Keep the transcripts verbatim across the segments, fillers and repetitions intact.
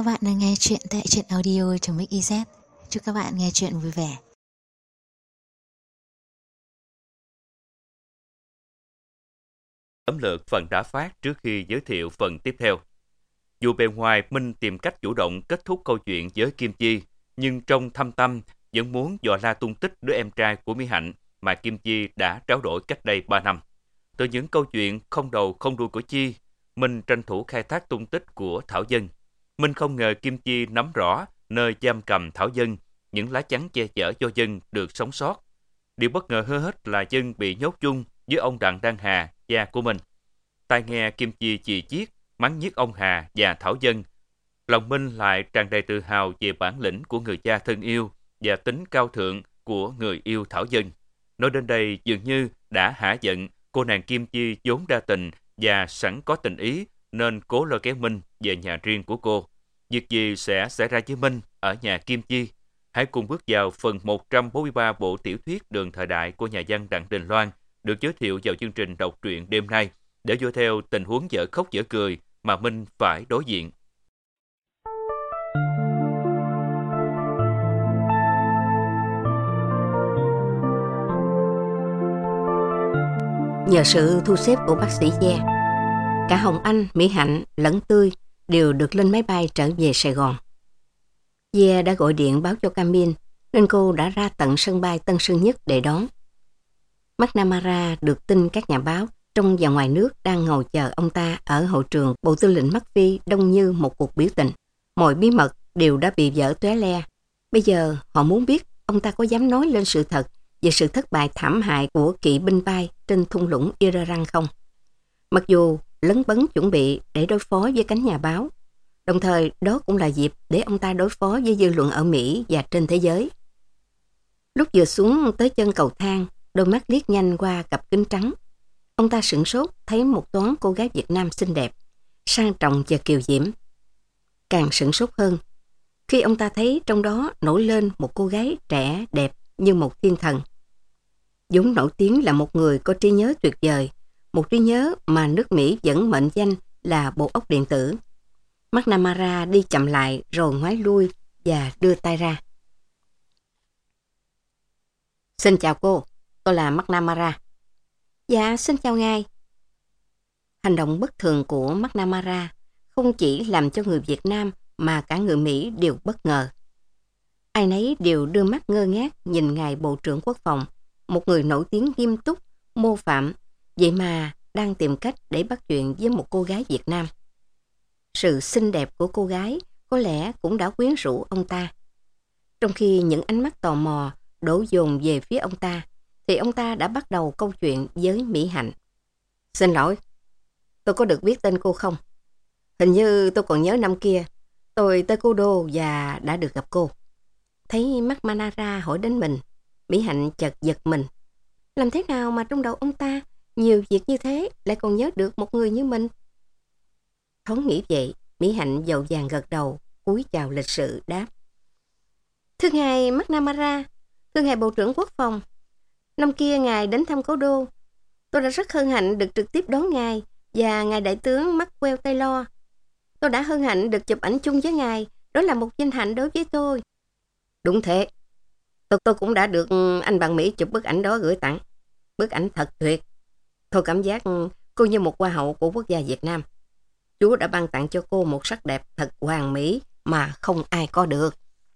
các bạn đang nghe chuyện tại truyện audio.mix.iz. Chúc các bạn nghe chuyện vui vẻ. Tóm lược phần đã phát trước khi giới thiệu phần tiếp theo. Dù bề ngoài Minh tìm cách chủ động kết thúc câu chuyện với Kim Chi, nhưng trong thâm tâm vẫn muốn dò la tung tích đứa em trai của Mỹ Hạnh mà Kim Chi đã tráo đổi cách đây ba năm. Từ những câu chuyện không đầu không đuôi của Chi, Minh tranh thủ khai thác tung tích của Thảo Dân. Minh không ngờ Kim Chi nắm rõ nơi giam cầm Thảo Dân, những lá chắn che chở cho Dân được sống sót. Điều bất ngờ hơn hết là Dân bị nhốt chung với ông Đặng Đăng Hà, cha của mình. Tai nghe Kim Chi chì chiết, mắng nhiếc ông Hà và Thảo Dân, lòng Minh lại tràn đầy tự hào về bản lĩnh của người cha thân yêu và tính cao thượng của người yêu Thảo Dân. Nói đến đây dường như đã hả giận cô nàng Kim Chi vốn đa tình và sẵn có tình ý nên cố lôi kéo Minh về nhà riêng của cô. Việc gì sẽ xảy ra với Minh ở nhà Kim Chi? Hãy cùng bước vào phần một trăm bốn mươi ba bộ tiểu thuyết Đường Thời Đại của nhà văn Đặng Đình Loan được giới thiệu vào chương trình đọc truyện đêm nay để vô theo tình huống dở khóc dở cười mà Minh phải đối diện. Nhờ sự thu xếp của bác sĩ Gia, cả Hồng Anh, Mỹ Hạnh lẫn Tươi đều được lên máy bay trở về Sài Gòn. Gia đã gọi điện báo cho Camin nên cô đã ra tận sân bay Tân Sơn Nhất để đón. McNamara được tin các nhà báo trong và ngoài nước đang ngồi chờ ông ta ở hội trường Bộ Tư lệnh Bắc Phi đông như một cuộc biểu tình. Mọi bí mật đều đã bị vỡ tóe le. Bây giờ họ muốn biết ông ta có dám nói lên sự thật về sự thất bại thảm hại của kỵ binh bay trên thung lũng Iran không. Mặc dù lấn bấn chuẩn bị để đối phó với cánh nhà báo, đồng thời đó cũng là dịp để ông ta đối phó với dư luận ở Mỹ và trên thế giới. Lúc vừa xuống tới chân cầu thang, đôi mắt liếc nhanh qua cặp kính trắng. Ông ta sửng sốt thấy một toán cô gái Việt Nam xinh đẹp, sang trọng và kiều diễm. Càng sửng sốt hơn khi ông ta thấy trong đó nổi lên một cô gái trẻ đẹp như một thiên thần. vốn nổi tiếng là một người có trí nhớ tuyệt vời, một trí nhớ mà nước Mỹ vẫn mệnh danh là bộ óc điện tử. McNamara đi chậm lại rồi ngoái lui và đưa tay ra. Xin chào cô, tôi là McNamara. Dạ, xin chào ngài. Hành động bất thường của McNamara không chỉ làm cho người Việt Nam mà cả người Mỹ đều bất ngờ. Ai nấy đều đưa mắt ngơ ngác nhìn ngài Bộ trưởng Quốc phòng, một người nổi tiếng nghiêm túc, mô phạm, vậy mà đang tìm cách để bắt chuyện với một cô gái Việt Nam. Sự xinh đẹp của cô gái có lẽ cũng đã quyến rũ ông ta. Trong khi những ánh mắt tò mò đổ dồn về phía ông ta, thì ông ta đã bắt đầu câu chuyện với Mỹ Hạnh. Xin lỗi, tôi có được biết tên cô không? Hình như tôi còn nhớ năm kia, tôi tới Cố Đô và đã được gặp cô. Thấy McNamara hỏi đến mình, Mỹ Hạnh chợt giật mình. Làm thế nào mà trong đầu ông ta nhiều việc như thế lại còn nhớ được một người như mình? Thoáng nghĩ vậy, Mỹ Hạnh dội vàng gật đầu, cúi chào lịch sự đáp. Thưa ngài McNamara, thưa ngài Bộ trưởng Quốc phòng, năm kia ngài đến thăm Cố Đô, tôi đã rất hân hạnh được trực tiếp đón ngài và ngài đại tướng Maxwell Taylor. Tôi đã hân hạnh được chụp ảnh chung với ngài, đó là một vinh hạnh đối với tôi. Đúng thế, tôi, tôi cũng đã được anh bạn Mỹ chụp bức ảnh đó gửi tặng. Bức ảnh thật tuyệt. Tôi cảm giác cô như một hoa hậu của quốc gia Việt Nam. Chúa đã ban tặng cho cô một sắc đẹp thật hoàn mỹ mà không ai có được.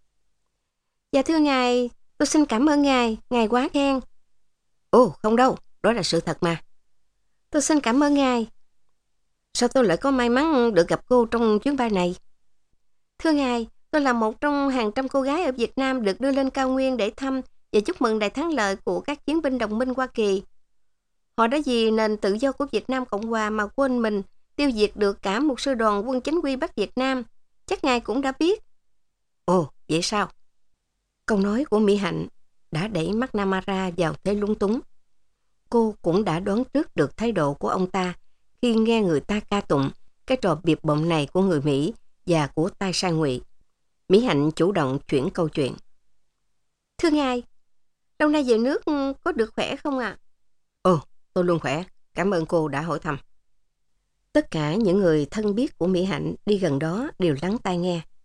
Dạ thưa ngài, tôi xin cảm ơn ngài, ngài quá khen. Ồ, không đâu, đó là sự thật mà. Tôi xin cảm ơn ngài. Sao tôi lại có may mắn được gặp cô trong chuyến bay này? Thưa ngài, tôi là một trong hàng trăm cô gái ở Việt Nam được đưa lên cao nguyên để thăm và chúc mừng đại thắng lợi của các chiến binh đồng minh Hoa Kỳ. Họ đã vì nền tự do của Việt Nam Cộng Hòa mà quên mình, tiêu diệt được cả một sư đoàn quân chính quy Bắc Việt Nam. Chắc ngài cũng đã biết. Ồ, vậy sao? Câu nói của Mỹ Hạnh đã đẩy McNamara vào thế lúng túng. Cô cũng đã đoán trước được thái độ của ông ta khi nghe người ta ca tụng cái trò biệp bợm này của người Mỹ và của tay sai ngụy. Mỹ Hạnh chủ động chuyển câu chuyện. Thưa ngài, lâu nay về nước có được khỏe không ạ? À? Ồ, tôi luôn khỏe. Cảm ơn cô đã hỏi thăm. Tất cả những người thân biết của Mỹ Hạnh đi gần đó đều lắng tai nghe.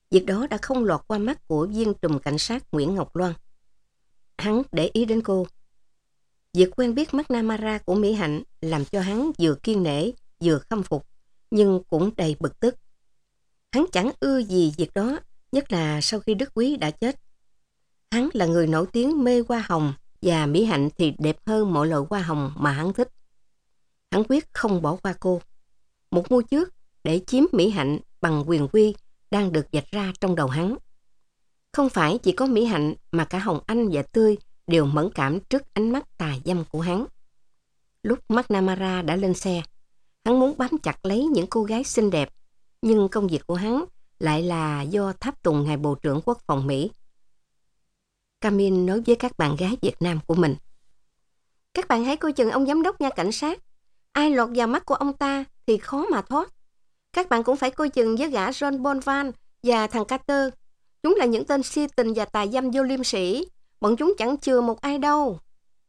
Việc đó đã không lọt qua mắt của viên trùm cảnh sát Nguyễn Ngọc Loan. Hắn để ý đến cô. Việc quen biết McNamara của Mỹ Hạnh làm cho hắn vừa kiên nể, vừa khâm phục, nhưng cũng đầy bực tức. Hắn chẳng ưa gì việc đó, nhất là sau khi Đức Quý đã chết. Hắn là người nổi tiếng mê hoa hồng, và Mỹ Hạnh thì đẹp hơn mọi loại hoa hồng mà hắn thích. Hắn quyết không bỏ qua cô. Một mưu trước để chiếm Mỹ Hạnh bằng quyền quy đang được vạch ra trong đầu hắn. Không phải chỉ có Mỹ Hạnh mà cả Hồng Anh và Tươi đều mẫn cảm trước ánh mắt tà dâm của hắn. Lúc McNamara đã lên xe, hắn muốn bám chặt lấy những cô gái xinh đẹp, nhưng công việc của hắn lại là do tháp tùng ngài Bộ trưởng Quốc phòng Mỹ. Camille nói với các bạn gái Việt Nam của mình: các bạn hãy coi chừng ông giám đốc nha cảnh sát. Ai lọt vào mắt của ông ta thì khó mà thoát. Các bạn cũng phải coi chừng với gã John Bonvan và thằng Carter. Chúng là những tên si tình và tà dâm vô liêm sỉ. Bọn chúng chẳng chừa một ai đâu.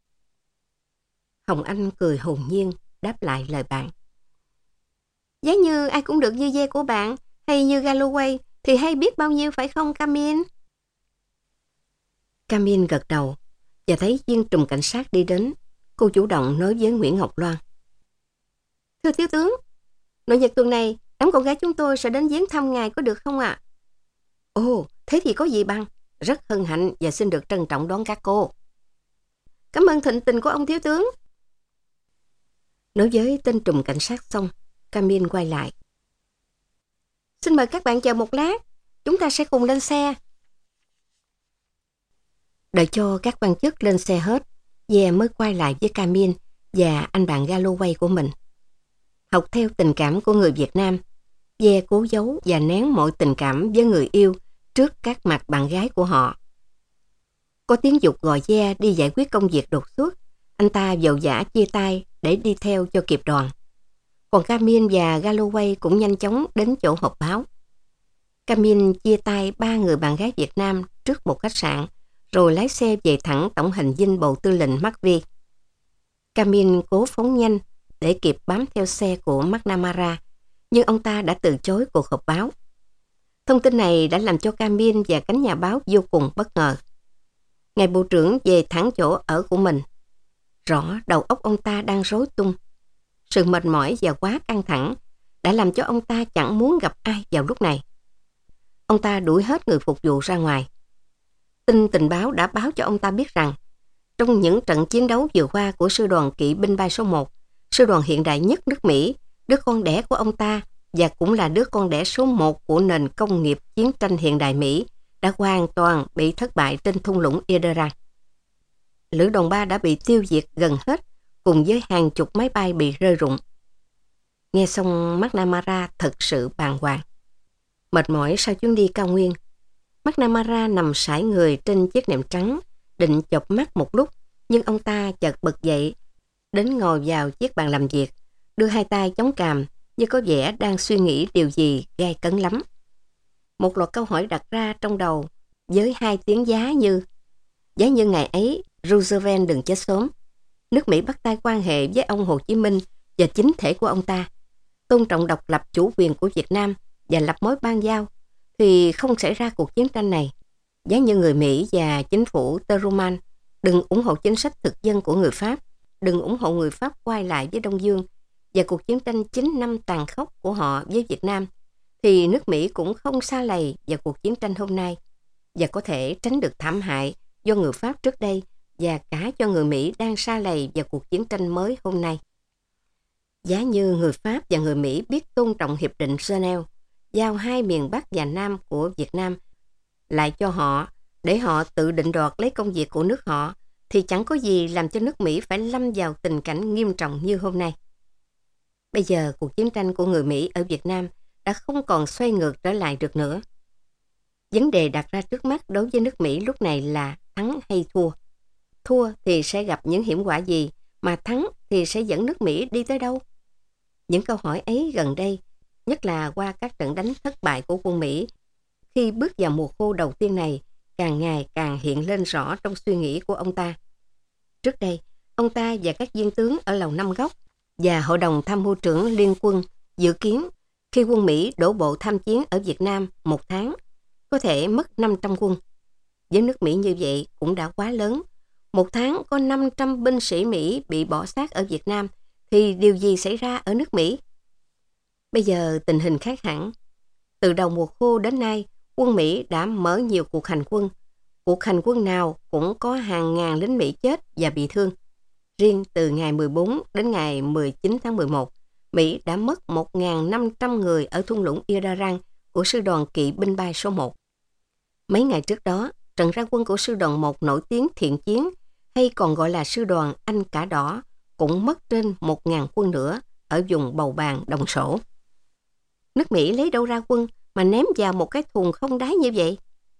Hồng Anh cười hồn nhiên đáp lại lời bạn: giá như ai cũng được như ve của bạn hay như Galloway thì hay biết bao nhiêu phải không Camille? Camille gật đầu và thấy viên trùm cảnh sát đi đến. Cô chủ động nói với Nguyễn Ngọc Loan: thưa thiếu tướng, nội nhật tuần này đám con gái chúng tôi sẽ đến viếng thăm ngài có được không ạ? À? Ồ, thế thì có gì bằng. Rất hân hạnh và xin được trân trọng đón các cô. Cảm ơn thịnh tình của ông thiếu tướng. Nói với tên trùm cảnh sát xong, Camille quay lại: xin mời các bạn chờ một lát, chúng ta sẽ cùng lên xe. Đợi cho các quan chức lên xe hết, Ve mới quay lại với Camille và anh bạn Galloway của mình. Học theo tình cảm của người Việt Nam, Ve cố giấu và nén mọi tình cảm với người yêu trước các mặt bạn gái của họ. Có tiếng giục gọi Ve đi giải quyết công việc đột xuất, anh ta vội vã chia tay để đi theo cho kịp đoàn. Còn Camille và Galloway cũng nhanh chóng đến chỗ họp báo. Camille chia tay ba người bạn gái Việt Nam trước một khách sạn, rồi lái xe về thẳng tổng hành dinh Bộ Tư lệnh McVie. Camille cố phóng nhanh để kịp bám theo xe của McNamara, nhưng ông ta đã từ chối cuộc họp báo. Thông tin này đã làm cho Camille và cánh nhà báo vô cùng bất ngờ. Ngài Bộ trưởng về thẳng chỗ ở của mình. Rõ đầu óc ông ta đang rối tung. Sự mệt mỏi và quá căng thẳng đã làm cho ông ta chẳng muốn gặp ai vào lúc này. Ông ta đuổi hết người phục vụ ra ngoài. Tin tình báo đã báo cho ông ta biết rằng trong những trận chiến đấu vừa qua của sư đoàn kỵ binh bay số một, sư đoàn hiện đại nhất nước Mỹ, đứa con đẻ của ông ta và cũng là đứa con đẻ số một của nền công nghiệp chiến tranh hiện đại Mỹ, đã hoàn toàn bị thất bại trên thung lũng Ederan. Lữ đoàn ba đã bị tiêu diệt gần hết, cùng với hàng chục máy bay bị rơi rụng. Nghe xong, McNamara thật sự bàng hoàng. Mệt mỏi sau chuyến đi cao nguyên, McNamara nằm sải người trên chiếc nệm trắng, định chợp mắt một lúc, nhưng ông ta chợt bật dậy, đến ngồi vào chiếc bàn làm việc, đưa hai tay chống cằm như có vẻ đang suy nghĩ điều gì gai cấn lắm. Một loạt câu hỏi đặt ra trong đầu với hai tiếng giá như: giá như ngày ấy Roosevelt đừng chết sớm, nước Mỹ bắt tay quan hệ với ông Hồ Chí Minh và chính thể của ông ta, tôn trọng độc lập chủ quyền của Việt Nam và lập mối ban giao, thì không xảy ra cuộc chiến tranh này. Giá như người Mỹ và chính phủ Truman đừng ủng hộ chính sách thực dân của người Pháp, đừng ủng hộ người Pháp quay lại với Đông Dương và cuộc chiến tranh chín năm tàn khốc của họ với Việt Nam, thì nước Mỹ cũng không sa lầy vào cuộc chiến tranh hôm nay và có thể tránh được thảm hại do người Pháp trước đây và cả cho người Mỹ đang sa lầy vào cuộc chiến tranh mới hôm nay. Giá như người Pháp và người Mỹ biết tôn trọng Hiệp định Geneva, giao hai miền Bắc và Nam của Việt Nam lại cho họ để họ tự định đoạt lấy công việc của nước họ, thì chẳng có gì làm cho nước Mỹ phải lâm vào tình cảnh nghiêm trọng như hôm nay. Bây giờ cuộc chiến tranh của người Mỹ ở Việt Nam đã không còn xoay ngược trở lại được nữa. Vấn đề đặt ra trước mắt đối với nước Mỹ lúc này là thắng hay thua. Thua thì sẽ gặp những hiểm họa gì, mà thắng thì sẽ dẫn nước Mỹ đi tới đâu? Những câu hỏi ấy gần đây, nhất là qua các trận đánh thất bại của quân Mỹ, khi bước vào mùa khô đầu tiên này, càng ngày càng hiện lên rõ trong suy nghĩ của ông ta. Trước đây, ông ta và các viên tướng ở Lầu Năm Góc và Hội đồng Tham mưu trưởng Liên quân dự kiến khi quân Mỹ đổ bộ tham chiến ở Việt Nam một tháng, có thể mất năm trăm quân. Với nước Mỹ như vậy cũng đã quá lớn. Một tháng có năm trăm binh sĩ Mỹ bị bỏ xác ở Việt Nam, thì điều gì xảy ra ở nước Mỹ? Bây giờ tình hình khác hẳn. Từ đầu mùa khô đến nay, quân Mỹ đã mở nhiều cuộc hành quân. Cuộc hành quân nào cũng có hàng ngàn lính Mỹ chết và bị thương. Riêng từ ngày mười bốn đến ngày mười chín tháng mười một, Mỹ đã mất một nghìn năm trăm người ở thung lũng Iraran của sư đoàn kỵ binh bay số một. Mấy ngày trước đó, trận ra quân của sư đoàn một nổi tiếng Thiện Chiến, hay còn gọi là sư đoàn Anh Cả Đỏ, cũng mất trên một nghìn quân nữa ở vùng Bầu Bàng, Đồng Sổ. Nước Mỹ lấy đâu ra quân mà ném vào một cái thùng không đáy như vậy?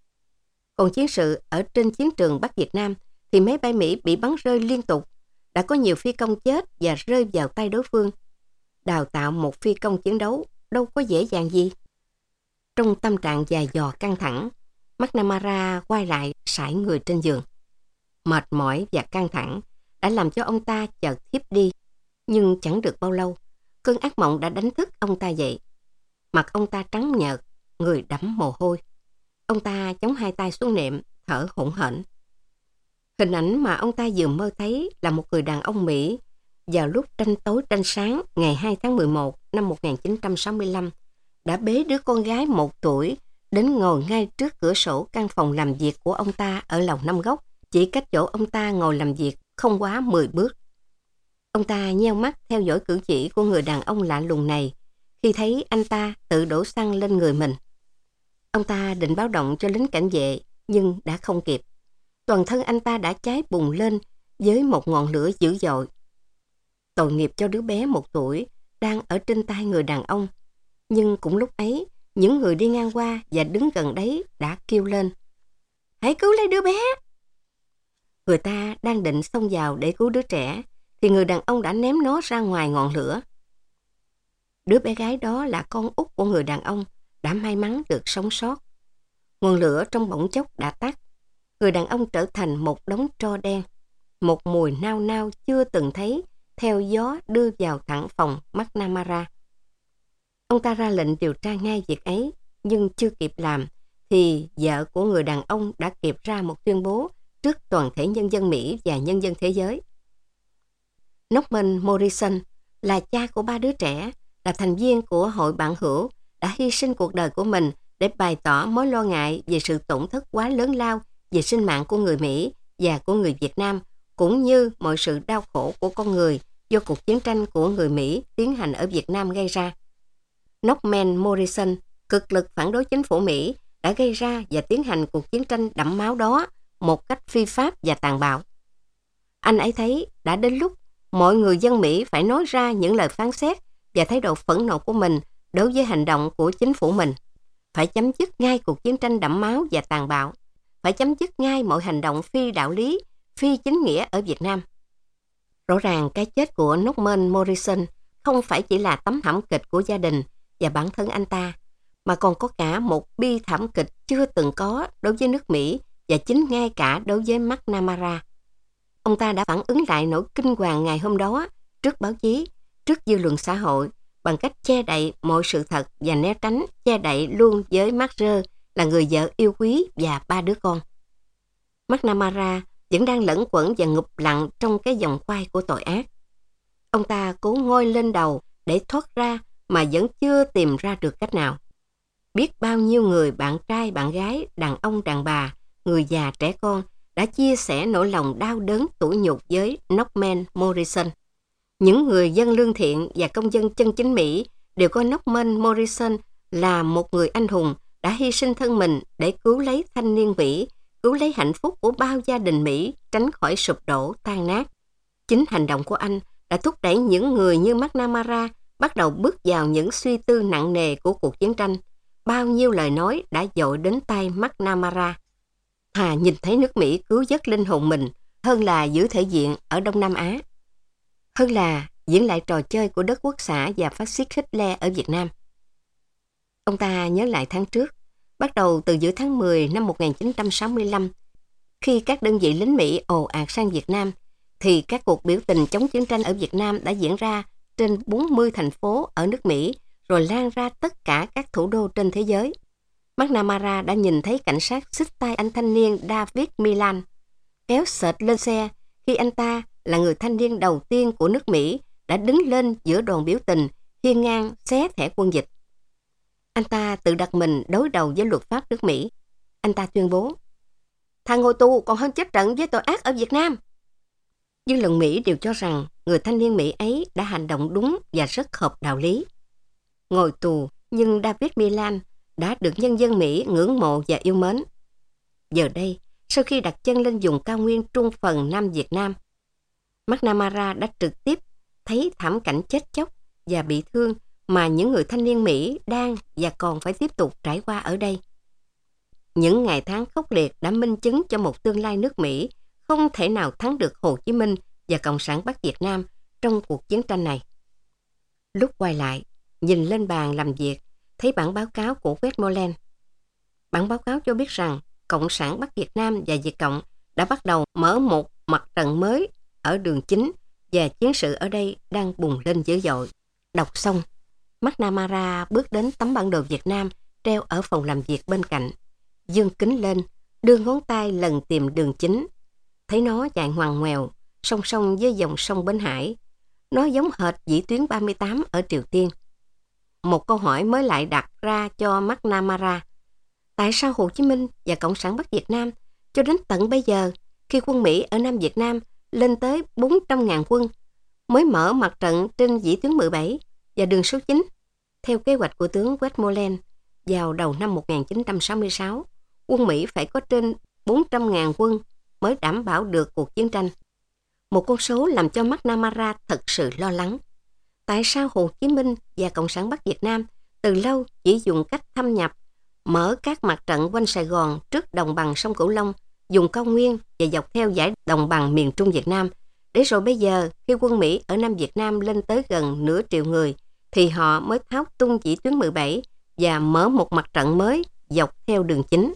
Còn chiến sự ở trên chiến trường Bắc Việt Nam thì máy bay Mỹ bị bắn rơi liên tục. Đã có nhiều phi công chết và rơi vào tay đối phương. Đào tạo một phi công chiến đấu đâu có dễ dàng gì. Trong tâm trạng dài dò căng thẳng, McNamara quay lại sải người trên giường. Mệt mỏi và căng thẳng đã làm cho ông ta chợt thiếp đi. Nhưng chẳng được bao lâu, cơn ác mộng đã đánh thức ông ta dậy. Mặt ông ta trắng nhợt, người đẫm mồ hôi. Ông ta chống hai tay xuống nệm, thở hổn hển. Hình ảnh mà ông ta vừa mơ thấy là một người đàn ông Mỹ vào lúc tranh tối tranh sáng ngày hai tháng mười một năm một nghìn chín trăm sáu mươi lăm đã bế đứa con gái một tuổi đến ngồi ngay trước cửa sổ căn phòng làm việc của ông ta ở lầu Năm Góc, chỉ cách chỗ ông ta ngồi làm việc không quá mười bước. Ông ta nheo mắt theo dõi cử chỉ của người đàn ông lạ lùng này khi thấy anh ta tự đổ xăng lên người mình. Ông ta định báo động cho lính cảnh vệ nhưng đã không kịp. Toàn thân anh ta đã cháy bùng lên với một ngọn lửa dữ dội. Tội nghiệp cho đứa bé một tuổi đang ở trên tay người đàn ông. Nhưng cũng lúc ấy, những người đi ngang qua và đứng gần đấy đã kêu lên: "Hãy cứu lấy đứa bé!" Người ta đang định xông vào để cứu đứa trẻ, thì người đàn ông đã ném nó ra ngoài ngọn lửa. Đứa bé gái đó là con út của người đàn ông, đã may mắn được sống sót. Ngọn lửa trong bỗng chốc đã tắt. Người đàn ông trở thành một đống tro đen. Một mùi nao nao chưa từng thấy theo gió đưa vào thẳng phòng McNamara. Ông ta ra lệnh điều tra ngay việc ấy, nhưng chưa kịp làm thì vợ của người đàn ông đã kịp ra một tuyên bố trước toàn thể nhân dân Mỹ và nhân dân thế giới. Norman Morrison là cha của ba đứa trẻ, là thành viên của Hội Bạn Hữu, đã hy sinh cuộc đời của mình để bày tỏ mối lo ngại về sự tổn thất quá lớn lao về sinh mạng của người Mỹ và của người Việt Nam, cũng như mọi sự đau khổ của con người do cuộc chiến tranh của người Mỹ tiến hành ở Việt Nam gây ra. Norman Morrison cực lực phản đối chính phủ Mỹ đã gây ra và tiến hành cuộc chiến tranh đẫm máu đó một cách phi pháp và tàn bạo. Anh ấy thấy đã đến lúc mọi người dân Mỹ phải nói ra những lời phán xét và thái độ phẫn nộ của mình đối với hành động của chính phủ mình. Phải chấm dứt ngay cuộc chiến tranh đẫm máu và tàn bạo. Phải chấm dứt ngay mọi hành động phi đạo lý, phi chính nghĩa ở Việt Nam. Rõ ràng cái chết của Norman Morrison không phải chỉ là tấm thảm kịch của gia đình và bản thân anh ta, mà còn có cả một bi thảm kịch chưa từng có đối với nước Mỹ và chính ngay cả đối với McNamara. Ông ta đã phản ứng lại nỗi kinh hoàng ngày hôm đó trước báo chí, trước dư luận xã hội bằng cách che đậy mọi sự thật và né tránh che đậy luôn với Marge là người vợ yêu quý và ba đứa con. McNamara vẫn đang lẫn quẩn và ngụp lặn trong cái vòng quay của tội ác. Ông ta cố ngoi lên đầu để thoát ra mà vẫn chưa tìm ra được cách nào. Biết bao nhiêu người bạn trai, bạn gái, đàn ông, đàn bà, người già, trẻ con đã chia sẻ nỗi lòng đau đớn tủi nhục với Norman Morrison. Những người dân lương thiện và công dân chân chính Mỹ đều coi Norman Morrison là một người anh hùng đã hy sinh thân mình để cứu lấy thanh niên Mỹ, cứu lấy hạnh phúc của bao gia đình Mỹ tránh khỏi sụp đổ, tan nát. Chính hành động của anh đã thúc đẩy những người như McNamara bắt đầu bước vào những suy tư nặng nề của cuộc chiến tranh. Bao nhiêu lời nói đã dội đến tay McNamara. Thà nhìn thấy nước Mỹ cứu vớt linh hồn mình hơn là giữ thể diện ở Đông Nam Á, hơn là diễn lại trò chơi của đất quốc xã và phát xít Hitler ở Việt Nam. Ông ta nhớ lại tháng trước, bắt đầu từ giữa tháng mười năm một nghìn chín trăm sáu mươi lăm, khi các đơn vị lính Mỹ ồ ạt sang Việt Nam, thì các cuộc biểu tình chống chiến tranh ở Việt Nam đã diễn ra trên bốn mươi thành phố ở nước Mỹ, rồi lan ra tất cả các thủ đô trên thế giới. McNamara đã nhìn thấy cảnh sát xích tay anh thanh niên David Milan, kéo sệt lên xe khi anh ta là người thanh niên đầu tiên của nước Mỹ đã đứng lên giữa đoàn biểu tình hiên ngang xé thẻ quân dịch. Anh ta tự đặt mình đối đầu với luật pháp nước Mỹ. Anh ta tuyên bố, thà ngồi tù còn hơn chết trận với tội ác ở Việt Nam. Dư luận Mỹ đều cho rằng người thanh niên Mỹ ấy đã hành động đúng và rất hợp đạo lý. Ngồi tù, nhưng David Milan đã được nhân dân Mỹ ngưỡng mộ và yêu mến. Giờ đây, sau khi đặt chân lên vùng cao nguyên trung phần Nam Việt Nam, McNamara đã trực tiếp thấy thảm cảnh chết chóc và bị thương mà những người thanh niên Mỹ đang và còn phải tiếp tục trải qua ở đây. Những ngày tháng khốc liệt đã minh chứng cho một tương lai nước Mỹ không thể nào thắng được Hồ Chí Minh và Cộng sản Bắc Việt Nam trong cuộc chiến tranh này. Lúc quay lại, nhìn lên bàn làm việc, thấy bản báo cáo của Westmoreland. Bản báo cáo cho biết rằng Cộng sản Bắc Việt Nam và Việt Cộng đã bắt đầu mở một mặt trận mới ở đường chính và chiến sự ở đây đang bùng lên dữ dội. Đọc xong, McNamara bước đến tấm bản đồ Việt Nam treo ở phòng làm việc bên cạnh, giương kính lên, đưa ngón tay lần tìm đường chính. Thấy nó chạy ngoằn ngoèo, song song với dòng sông Bến Hải. Nó giống hệt vĩ tuyến ba mươi tám ở Triều Tiên. Một câu hỏi mới lại đặt ra cho McNamara. Tại sao Hồ Chí Minh và Cộng sản Bắc Việt Nam cho đến tận bây giờ, khi quân Mỹ ở Nam Việt Nam lên tới bốn trăm nghìn quân, mới mở mặt trận trên vĩ tuyến mười bảy và đường số chín? Theo kế hoạch của tướng Westmoreland, vào đầu năm một nghìn chín trăm sáu mươi sáu, quân Mỹ phải có trên bốn trăm nghìn quân mới đảm bảo được cuộc chiến tranh. Một con số làm cho McNamara thật sự lo lắng. Tại sao Hồ Chí Minh và Cộng sản Bắc Việt Nam từ lâu chỉ dùng cách thâm nhập, mở các mặt trận quanh Sài Gòn trước đồng bằng sông Cửu Long, dùng cao nguyên và dọc theo dải đồng bằng miền Trung Việt Nam, để rồi bây giờ khi quân Mỹ ở Nam Việt Nam lên tới gần nửa triệu người, thì họ mới tháo tung vĩ tuyến mười bảy và mở một mặt trận mới dọc theo đường chính.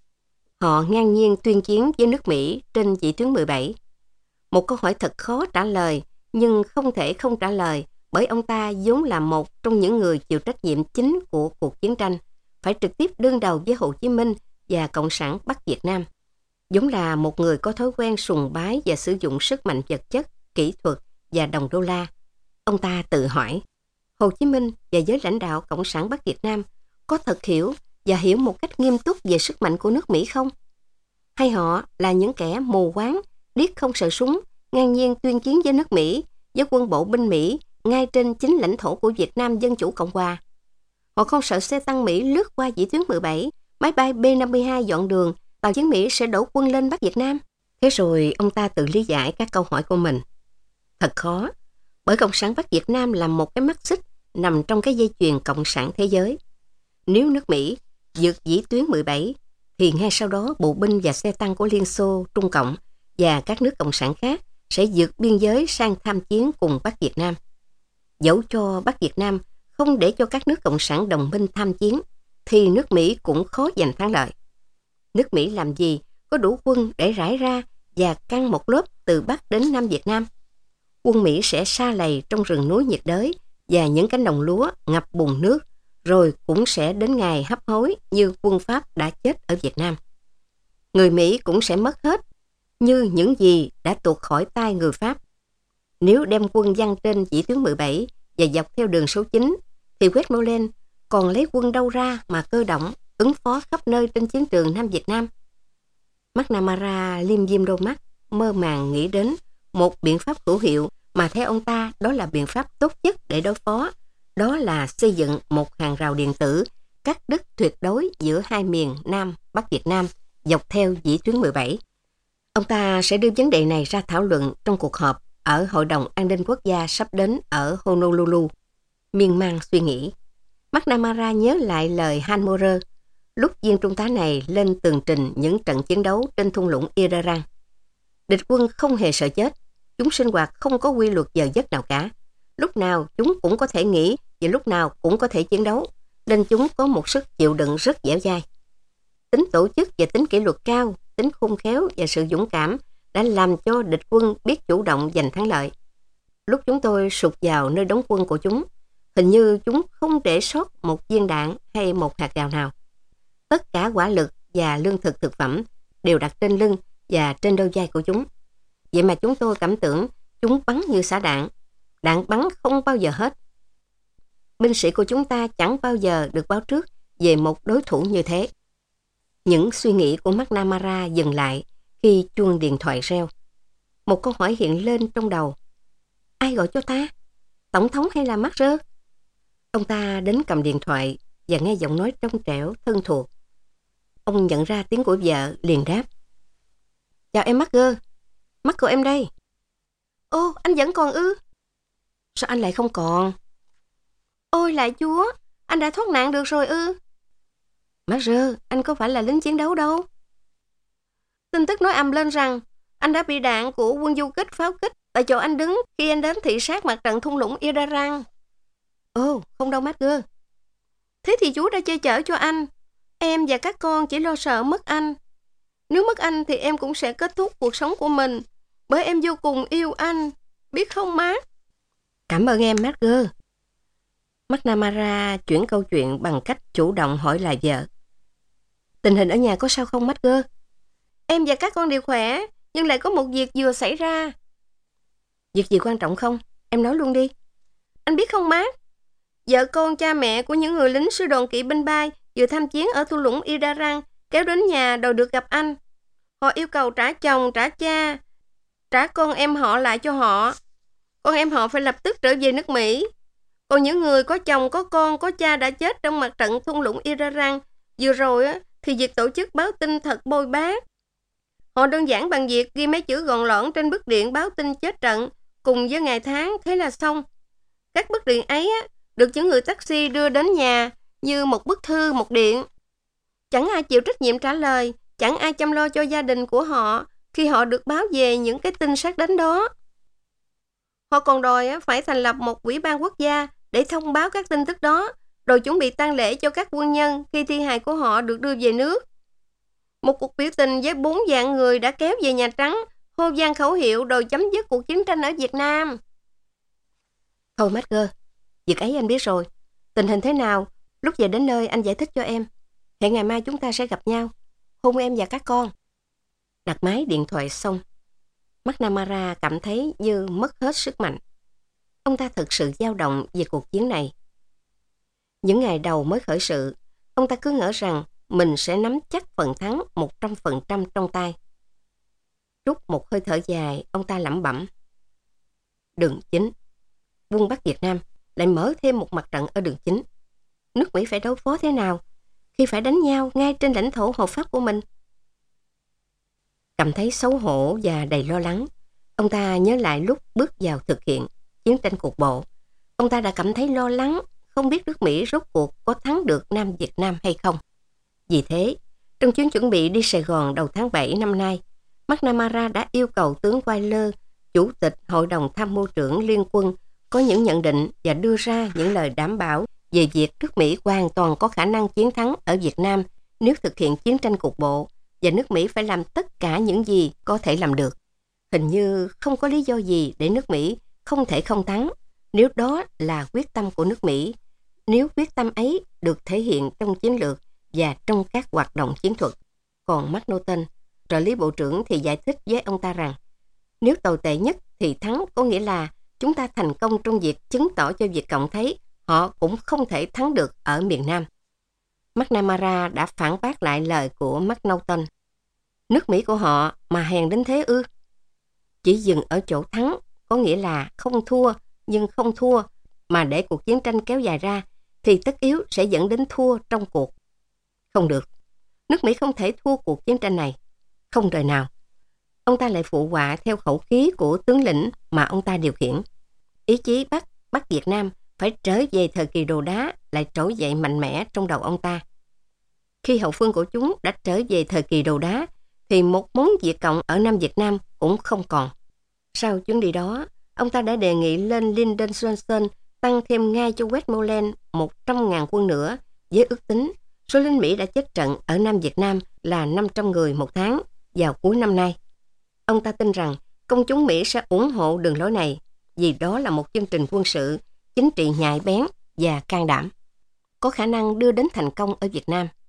Họ ngang nhiên tuyên chiến với nước Mỹ trên vĩ tuyến mười bảy. Một câu hỏi thật khó trả lời, nhưng không thể không trả lời, bởi ông ta vốn là một trong những người chịu trách nhiệm chính của cuộc chiến tranh, phải trực tiếp đương đầu với Hồ Chí Minh và Cộng sản Bắc Việt Nam. Vốn là một người có thói quen sùng bái và sử dụng sức mạnh vật chất, kỹ thuật và đồng đô la. Ông ta tự hỏi, Hồ Chí Minh và giới lãnh đạo Cộng sản Bắc Việt Nam có thật hiểu và hiểu một cách nghiêm túc về sức mạnh của nước Mỹ không? Hay họ là những kẻ mù quáng, điếc không sợ súng, ngang nhiên tuyên chiến với nước Mỹ, với quân bộ binh Mỹ ngay trên chính lãnh thổ của Việt Nam Dân Chủ Cộng Hòa? Họ không sợ xe tăng Mỹ lướt qua vĩ tuyến mười bảy, máy bay B năm mươi hai dọn đường, tàu chiến Mỹ sẽ đổ quân lên Bắc Việt Nam? Thế rồi ông ta tự lý giải các câu hỏi của mình. Thật khó, bởi Cộng sản Bắc Việt Nam là một cái mắt xích nằm trong cái dây chuyền cộng sản thế giới. Nếu nước Mỹ vượt vĩ tuyến mười bảy, thì ngay sau đó bộ binh và xe tăng của Liên Xô, Trung Cộng và các nước cộng sản khác sẽ vượt biên giới sang tham chiến cùng Bắc Việt Nam. Dẫu cho Bắc Việt Nam không để cho các nước cộng sản đồng minh tham chiến, thì nước Mỹ cũng khó giành thắng lợi. Nước Mỹ làm gì có đủ quân để rải ra và căng một lớp từ Bắc đến Nam Việt Nam? Quân Mỹ sẽ sa lầy trong rừng núi nhiệt đới và những cánh đồng lúa ngập bùn nước, rồi cũng sẽ đến ngày hấp hối như quân Pháp đã chết ở Việt Nam. Người Mỹ cũng sẽ mất hết như những gì đã tuột khỏi tay người Pháp. Nếu đem quân giăng trên vĩ tuyến mười bảy và dọc theo đường số chín, thì Westmoreland còn lấy quân đâu ra mà cơ động, ứng phó khắp nơi trên chiến trường Nam Việt Nam? McNamara liêm diêm đôi mắt, mơ màng nghĩ đến một biện pháp hữu hiệu mà theo ông ta đó là biện pháp tốt nhất để đối phó. Đó là xây dựng một hàng rào điện tử cắt đứt tuyệt đối giữa hai miền Nam, Bắc Việt Nam dọc theo vĩ tuyến mười bảy. Ông ta sẽ đưa vấn đề này ra thảo luận trong cuộc họp ở Hội đồng An ninh Quốc gia sắp đến ở Honolulu. Miên man suy nghĩ, McNamara nhớ lại lời Hanmorer lúc viên trung tá này lên tường trình những trận chiến đấu trên thung lũng Iran. Địch quân không hề sợ chết, chúng sinh hoạt không có quy luật giờ giấc nào cả. Lúc nào chúng cũng có thể nghỉ và lúc nào cũng có thể chiến đấu, nên chúng có một sức chịu đựng rất dẻo dai. Tính tổ chức và tính kỷ luật cao, tính khôn khéo và sự dũng cảm đã làm cho địch quân biết chủ động giành thắng lợi. Lúc chúng tôi sụt vào nơi đóng quân của chúng, hình như chúng không để sót một viên đạn hay một hạt gạo nào. tất cả hỏa lực và lương thực thực phẩm đều đặt trên lưng và trên đôi vai của chúng. Vậy mà chúng tôi cảm tưởng chúng bắn như xả đạn. Đạn bắn không bao giờ hết. Binh sĩ của chúng ta chẳng bao giờ được báo trước về một đối thủ như thế. Những suy nghĩ của McNamara dừng lại khi chuông điện thoại reo. Một câu hỏi hiện lên trong đầu. Ai gọi cho ta? Tổng thống hay là Marger? Ông ta đến cầm điện thoại và nghe giọng nói trong trẻo, thân thuộc. Ông nhận ra tiếng của vợ, liền đáp. Chào em Marger. Mắt của em đây. Ô, anh vẫn còn ư? Sao anh lại không còn? Ôi lạy chúa, anh đã thoát nạn được rồi ư? Marger, anh có phải là lính chiến đấu đâu. Tin tức nói ầm lên rằng anh đã bị đạn của quân du kích pháo kích tại chỗ anh đứng khi anh đến thị sát mặt trận thung lũng Idarang. Ồ, không đâu Marger. Thế thì Chúa đã che chở cho anh. Em và các con chỉ lo sợ mất anh. Nếu mất anh thì em cũng sẽ kết thúc cuộc sống của mình, bởi em vô cùng yêu anh. Biết không má? Cảm ơn em Marger. McNamara chuyển câu chuyện bằng cách chủ động hỏi lại vợ. Tình hình ở nhà có sao không Marger? Em và các con đều khỏe, nhưng lại có một việc vừa xảy ra. Việc gì quan trọng không? Em nói luôn đi. Anh biết không má? Vợ con, cha mẹ của những người lính sư đoàn kỵ binh bay vừa tham chiến ở thung lũng Idarang kéo đến nhà đòi được gặp anh. Họ yêu cầu trả chồng, trả cha, trả con em họ lại cho họ. Con em họ phải lập tức trở về nước Mỹ. Còn những người có chồng, có con, có cha đã chết trong mặt trận thung lũng Idarang vừa rồi á, thì việc tổ chức báo tin thật bôi bác. Họ đơn giản bằng việc ghi mấy chữ gọn lõn trên bức điện báo tin chết trận cùng với ngày tháng, thế là xong. Các bức điện ấy á, được những người taxi đưa đến nhà như một bức thư, một điện. Chẳng ai chịu trách nhiệm trả lời, chẳng ai chăm lo cho gia đình của họ khi họ được báo về những cái tin sát đến đó. Họ còn đòi á, phải thành lập một ủy ban quốc gia để thông báo các tin tức đó, rồi chuẩn bị tang lễ cho các quân nhân khi thi hài của họ được đưa về nước. Một cuộc biểu tình với bốn vạn người đã kéo về Nhà Trắng, hô vang khẩu hiệu đòi chấm dứt cuộc chiến tranh ở Việt Nam. Thôi Marger, việc ấy anh biết rồi. Tình hình thế nào, lúc về đến nơi anh giải thích cho em. Hẹn ngày mai chúng ta sẽ gặp nhau. Hôn em và các con. Đặt máy điện thoại xong, McNamara cảm thấy như mất hết sức mạnh. Ông ta thực sự dao động về cuộc chiến này. Những ngày đầu mới khởi sự, ông ta cứ ngỡ rằng mình sẽ nắm chắc phần thắng một trăm phần trăm trong tay. Rút một hơi thở dài, ông ta lẩm bẩm. Đường chính. Quân Bắc Việt Nam lại mở thêm một mặt trận ở đường chính. Nước Mỹ phải đối phó thế nào khi phải đánh nhau ngay trên lãnh thổ hợp pháp của mình? Cảm thấy xấu hổ và đầy lo lắng, ông ta nhớ lại lúc bước vào thực hiện chiến tranh cục bộ. Ông ta đã cảm thấy lo lắng, không biết nước Mỹ rốt cuộc có thắng được Nam Việt Nam hay không. Vì thế, trong chuyến chuẩn bị đi Sài Gòn đầu tháng bảy năm nay, McNamara đã yêu cầu tướng Wyler, Chủ tịch Hội đồng Tham mưu trưởng Liên quân, có những nhận định và đưa ra những lời đảm bảo về việc nước Mỹ hoàn toàn có khả năng chiến thắng ở Việt Nam nếu thực hiện chiến tranh cục bộ, và nước Mỹ phải làm tất cả những gì có thể làm được. Hình như không có lý do gì để nước Mỹ không thể không thắng, nếu đó là quyết tâm của nước Mỹ, nếu quyết tâm ấy được thể hiện trong chiến lược và trong các hoạt động chiến thuật. Còn McNaughton, trợ lý bộ trưởng, thì giải thích với ông ta rằng nếu tồi tệ nhất thì thắng có nghĩa là chúng ta thành công trong việc chứng tỏ cho Việt Cộng thấy họ cũng không thể thắng được ở miền Nam. McNamara đã phản bác lại lời của McNaughton. Nước Mỹ của họ mà hèn đến thế ư? Chỉ dừng ở chỗ thắng có nghĩa là không thua, nhưng không thua mà để cuộc chiến tranh kéo dài ra thì tất yếu sẽ dẫn đến thua trong cuộc. Không được. Nước Mỹ không thể thua cuộc chiến tranh này. Không đời nào. Ông ta lại phụ họa theo khẩu khí của tướng lĩnh mà ông ta điều khiển. Ý chí Bắc, Bắc Việt Nam phải trở về thời kỳ đồ đá lại trỗi dậy mạnh mẽ trong đầu ông ta. Khi hậu phương của chúng đã trở về thời kỳ đồ đá, thì một món Việt Cộng ở Nam Việt Nam cũng không còn. Sau chuyến đi đó, ông ta đã đề nghị lên Lyndon Johnson tăng thêm ngay cho Westmoreland một trăm nghìn quân nữa, với ước tính số lính Mỹ đã chết trận ở Nam Việt Nam là năm trăm người một tháng vào cuối năm nay. Ông ta tin rằng công chúng Mỹ sẽ ủng hộ đường lối này, vì đó là một chương trình quân sự, chính trị nhạy bén và can đảm, có khả năng đưa đến thành công ở Việt Nam.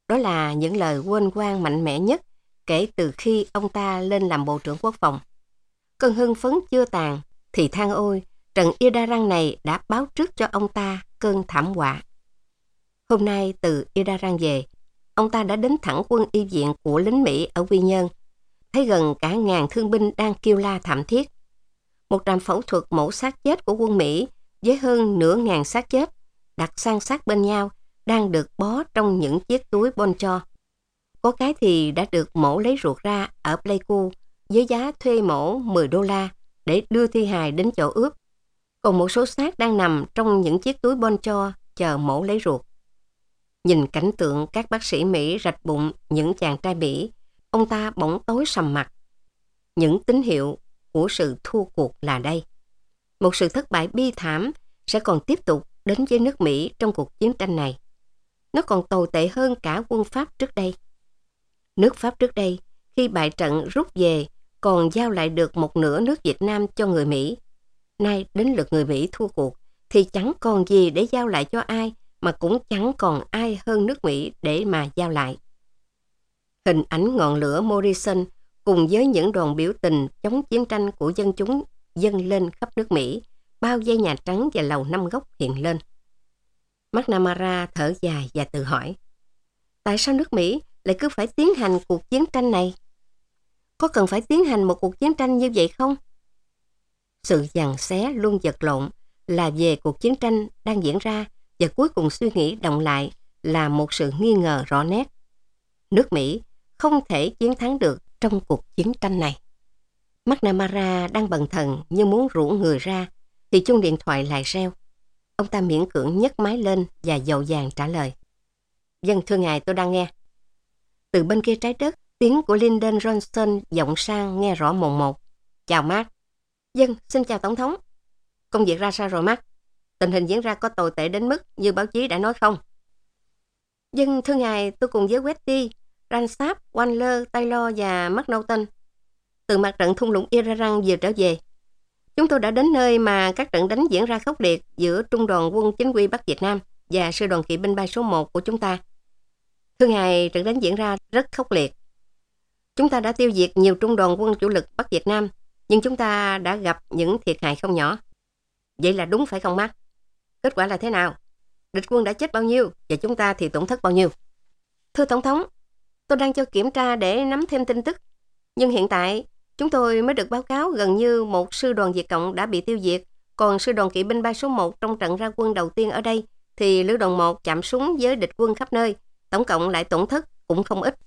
Đó là những lời quên quang mạnh mẽ nhất kể từ khi ông ta lên làm Bộ trưởng Quốc phòng. Cơn hưng phấn chưa tàn thì than ôi, trận Idarang này đã báo trước cho ông ta cơn thảm họa. Hôm nay từ Idarang về, ông ta đã đến thẳng quân y viện của lính Mỹ ở Quy Nhơn, thấy gần cả ngàn thương binh đang kêu la thảm thiết. Một trạm phẫu thuật mổ xác chết của quân Mỹ với hơn nửa ngàn xác chết đặt san sát bên nhau đang được bó trong những chiếc túi Boncho. Có cái thì đã được mổ lấy ruột ra ở Pleiku với giá thuê mổ mười đô la để đưa thi hài đến chỗ ướp. Còn một số xác đang nằm trong những chiếc túi Boncho chờ mổ lấy ruột. Nhìn cảnh tượng các bác sĩ Mỹ rạch bụng những chàng trai Mỹ, ông ta bỗng tối sầm mặt. Những tín hiệu của sự thua cuộc là đây. Một sự thất bại bi thảm sẽ còn tiếp tục đến với nước Mỹ trong cuộc chiến tranh này. Nó còn tồi tệ hơn cả quân Pháp trước đây. Nước Pháp trước đây, khi bại trận rút về, còn giao lại được một nửa nước Việt Nam cho người Mỹ. Nay đến lượt người Mỹ thua cuộc, thì chẳng còn gì để giao lại cho ai, mà cũng chẳng còn ai hơn nước Mỹ để mà giao lại. Hình ảnh ngọn lửa Morrison cùng với những đoàn biểu tình chống chiến tranh của dân chúng dâng lên khắp nước Mỹ, bao vây Nhà Trắng và Lầu Năm Góc hiện lên. McNamara thở dài và tự hỏi, tại sao nước Mỹ lại cứ phải tiến hành cuộc chiến tranh này? Có cần phải tiến hành một cuộc chiến tranh như vậy không? Sự giằng xé luôn vật lộn là về cuộc chiến tranh đang diễn ra, và cuối cùng suy nghĩ động lại là một sự nghi ngờ rõ nét. Nước Mỹ không thể chiến thắng được trong cuộc chiến tranh này. McNamara đang bần thần như muốn rũ người ra, thì chuông điện thoại lại reo. Ông ta miễn cưỡng nhấc máy lên và dội vàng trả lời. Vâng, thưa ngài, tôi đang nghe. Từ bên kia trái đất, tiếng của Lyndon Johnson vọng sang nghe rõ mồn một. Chào Mark. Vâng, xin chào Tổng thống. Công việc ra sao rồi Mark? Tình hình diễn ra có tồi tệ đến mức như báo chí đã nói không? Vâng, thưa ngài, tôi cùng với Wetty, Ransap, Waller, Taylor và McNaughton từ mặt trận thung lũng Idarang vừa trở về. Chúng tôi đã đến nơi mà các trận đánh diễn ra khốc liệt giữa Trung đoàn quân chính quy Bắc Việt Nam và sư đoàn kỵ binh bay số một của chúng ta. Thưa ngài, trận đánh diễn ra rất khốc liệt. Chúng ta đã tiêu diệt nhiều trung đoàn quân chủ lực Bắc Việt Nam, nhưng chúng ta đã gặp những thiệt hại không nhỏ. Vậy là đúng phải không Mark? Kết quả là thế nào? Địch quân đã chết bao nhiêu và chúng ta thì tổn thất bao nhiêu? Thưa Tổng thống, tôi đang cho kiểm tra để nắm thêm tin tức. Nhưng hiện tại, chúng tôi mới được báo cáo gần như một sư đoàn Việt Cộng đã bị tiêu diệt, còn sư đoàn kỵ binh bay số một trong trận ra quân đầu tiên ở đây thì lữ đoàn một chạm súng với địch quân khắp nơi, tổng cộng lại tổn thất cũng không ít.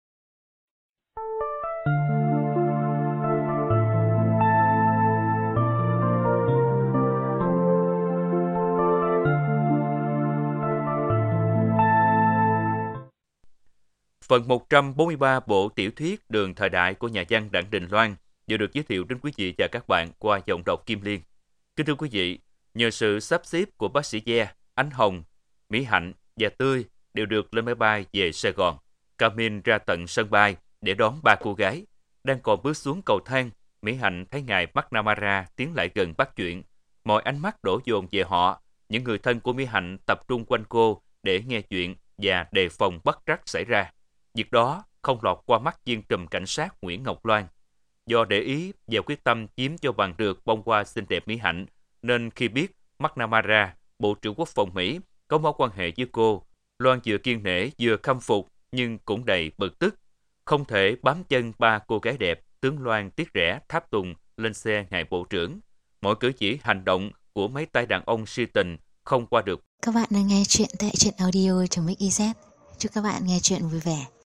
Phần một trăm bốn mươi ba bộ tiểu thuyết Đường thời đại của nhà văn Đặng Đình Loan vừa được giới thiệu đến quý vị và các bạn qua giọng đọc Kim Liên. Kính thưa quý vị, nhờ sự sắp xếp của bác sĩ Gia, Ánh Hồng, Mỹ Hạnh và Tươi đều được lên máy bay về Sài Gòn. Cabin ra tận sân bay để đón ba cô gái. Đang còn bước xuống cầu thang, Mỹ Hạnh thấy ngài McNamara tiến lại gần bắt chuyện. Mọi ánh mắt đổ dồn về họ. Những người thân của Mỹ Hạnh tập trung quanh cô để nghe chuyện và đề phòng bất trắc xảy ra. Việc đó không lọt qua mắt viên trùm cảnh sát Nguyễn Ngọc Loan. Do để ý và quyết tâm chiếm cho bằng được bông hoa xinh đẹp Mỹ Hạnh, nên khi biết McNamara, Bộ trưởng Quốc phòng Mỹ, có mối quan hệ với cô, Loan vừa kiên nể vừa khâm phục nhưng cũng đầy bực tức. Không thể bám chân ba cô gái đẹp, tướng Loan tiếc rẻ tháp tùng lên xe ngài Bộ trưởng. Mọi cử chỉ hành động của mấy tay đàn ông si tình không qua được. Các bạn đang nghe chuyện tại truyện audio chấm ích i zét. Chúc các bạn nghe chuyện vui vẻ.